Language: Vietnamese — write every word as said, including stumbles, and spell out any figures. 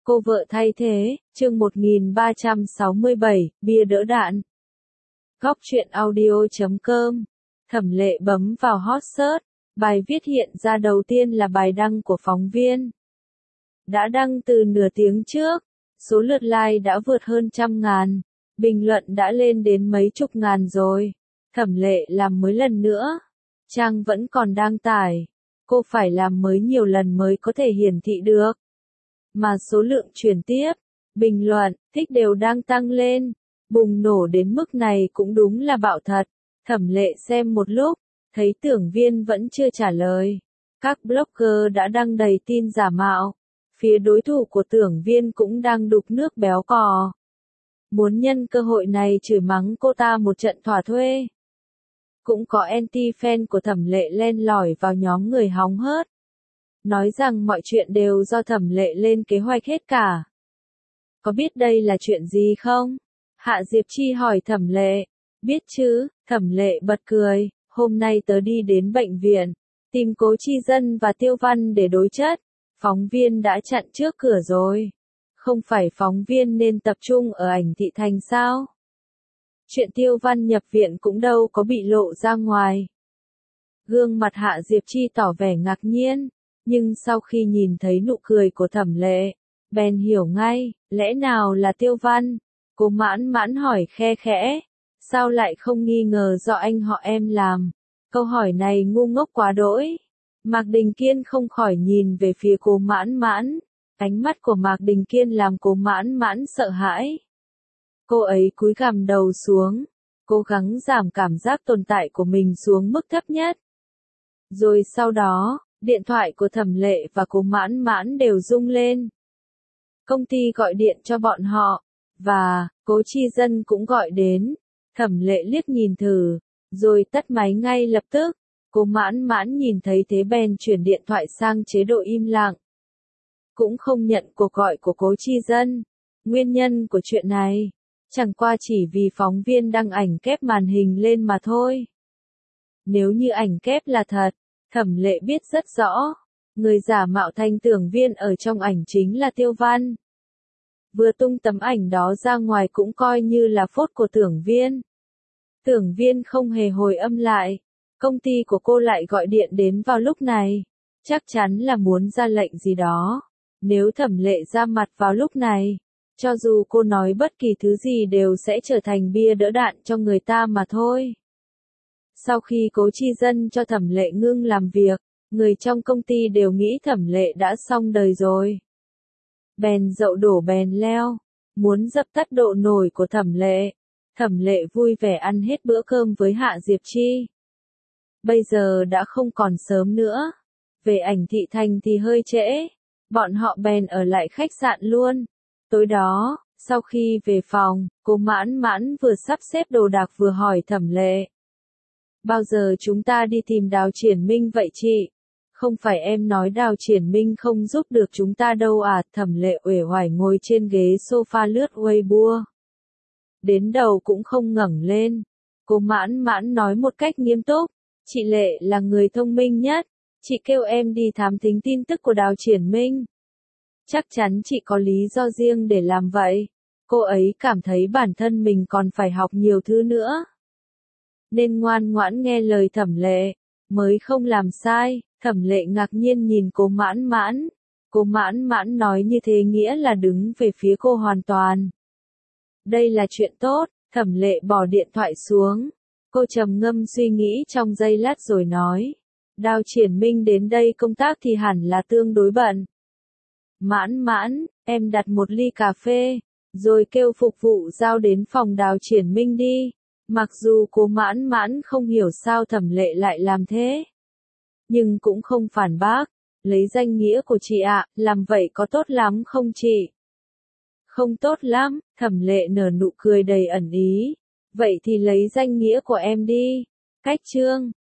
Cô vợ thay thế, chương một nghìn ba trăm sáu mươi bảy, bia đỡ đạn. Góc truyện audio chấm com. Thẩm Lệ bấm vào hot search, bài viết hiện ra đầu tiên là bài đăng của phóng viên. Đã đăng từ nửa tiếng trước, số lượt like đã vượt hơn trăm ngàn, bình luận đã lên đến mấy chục ngàn rồi. Thẩm Lệ làm mới lần nữa, trang vẫn còn đang tải, cô phải làm mới nhiều lần mới có thể hiển thị được. Mà số lượng chuyển tiếp, bình luận, thích đều đang tăng lên, bùng nổ đến mức này cũng đúng là bạo thật. Thẩm Lệ xem một lúc, thấy Tưởng Viên vẫn chưa trả lời. Các blogger đã đăng đầy tin giả mạo, phía đối thủ của Tưởng Viên cũng đang đục nước béo cò. Muốn nhân cơ hội này chửi mắng cô ta một trận thỏa thuê. Cũng có anti-fan của Thẩm Lệ len lỏi vào nhóm người hóng hớt, nói rằng mọi chuyện đều do Thẩm Lệ lên kế hoạch hết cả. Có biết đây là chuyện gì không? Hạ Diệp Chi hỏi Thẩm Lệ. Biết chứ, Thẩm Lệ bật cười, hôm nay tớ đi đến bệnh viện, tìm Cố Chi Dân và Tiêu Văn để đối chất. Phóng viên đã chặn trước cửa rồi. Không phải phóng viên nên tập trung ở ảnh thị thành sao? Chuyện Tiêu Văn nhập viện cũng đâu có bị lộ ra ngoài. Gương mặt Hạ Diệp Chi tỏ vẻ ngạc nhiên, nhưng sau khi nhìn thấy nụ cười của Thẩm Lệ, bèn hiểu ngay, lẽ nào là Tiêu Văn? Cô mãn mãn hỏi khe khẽ, sao lại không nghi ngờ do anh họ em làm? Câu hỏi này ngu ngốc quá đỗi. Mạc Đình Kiên không khỏi nhìn về phía cô mãn mãn, ánh mắt của Mạc Đình Kiên làm cô mãn mãn sợ hãi. Cô ấy cúi gằm đầu xuống, cố gắng giảm cảm giác tồn tại của mình xuống mức thấp nhất. Rồi sau đó, điện thoại của Thẩm Lệ và cô mãn mãn đều rung lên. Công ty gọi điện cho bọn họ, và Cố Chi Dân cũng gọi đến. Thẩm Lệ liếc nhìn thử, rồi tắt máy ngay lập tức. Cô mãn mãn nhìn thấy thế bèn chuyển điện thoại sang chế độ im lặng. Cũng không nhận cuộc gọi của Cố Chi Dân. Nguyên nhân của chuyện này, chẳng qua chỉ vì phóng viên đăng ảnh kép màn hình lên mà thôi. Nếu như ảnh kép là thật, Thẩm Lệ biết rất rõ, người giả mạo thành Tưởng Viên ở trong ảnh chính là Tiêu Văn. Vừa tung tấm ảnh đó ra ngoài cũng coi như là phốt của Tưởng Viên. Tưởng Viên không hề hồi âm lại, công ty của cô lại gọi điện đến vào lúc này, chắc chắn là muốn ra lệnh gì đó. Nếu Thẩm Lệ ra mặt vào lúc này, cho dù cô nói bất kỳ thứ gì đều sẽ trở thành bia đỡ đạn cho người ta mà thôi. Sau khi Cố Chi Dân cho Thẩm Lệ ngưng làm việc, người trong công ty đều nghĩ Thẩm Lệ đã xong đời rồi. Bèn dậu đổ bèn leo, muốn dập tắt độ nổi của Thẩm Lệ. Thẩm Lệ vui vẻ ăn hết bữa cơm với Hạ Diệp Chi. Bây giờ đã không còn sớm nữa. Về ảnh thị thành thì hơi trễ. Bọn họ bèn ở lại khách sạn luôn. Tối đó, sau khi về phòng, cô mãn mãn vừa sắp xếp đồ đạc vừa hỏi Thẩm Lệ. Bao giờ chúng ta đi tìm Đào Triển Minh vậy chị? Không phải em nói Đào Triển Minh không giúp được chúng ta đâu à? Thẩm Lệ uể oải ngồi trên ghế sofa lướt Weibo. Đến đầu cũng không ngẩng lên. Cô mãn mãn nói một cách nghiêm túc. Chị Lệ là người thông minh nhất. Chị kêu em đi thám thính tin tức của Đào Triển Minh. Chắc chắn chị có lý do riêng để làm vậy. Cô ấy cảm thấy bản thân mình còn phải học nhiều thứ nữa, nên ngoan ngoãn nghe lời Thẩm Lệ, mới không làm sai. Thẩm Lệ ngạc nhiên nhìn cô mãn mãn. Cô mãn mãn nói như thế nghĩa là đứng về phía cô hoàn toàn. Đây là chuyện tốt. Thẩm Lệ bỏ điện thoại xuống. Cô trầm ngâm suy nghĩ trong giây lát rồi nói. Đào Triển Minh đến đây công tác thì hẳn là tương đối bận. Mãn mãn, em đặt một ly cà phê, rồi kêu phục vụ giao đến phòng Đào Triển Minh đi. Mặc dù cô mãn mãn không hiểu sao Thẩm Lệ lại làm thế, nhưng cũng không phản bác. Lấy danh nghĩa của chị ạ, làm vậy có tốt lắm không chị? Không tốt lắm. Thẩm Lệ nở nụ cười đầy ẩn ý. Vậy thì lấy danh nghĩa của em đi. Cách chương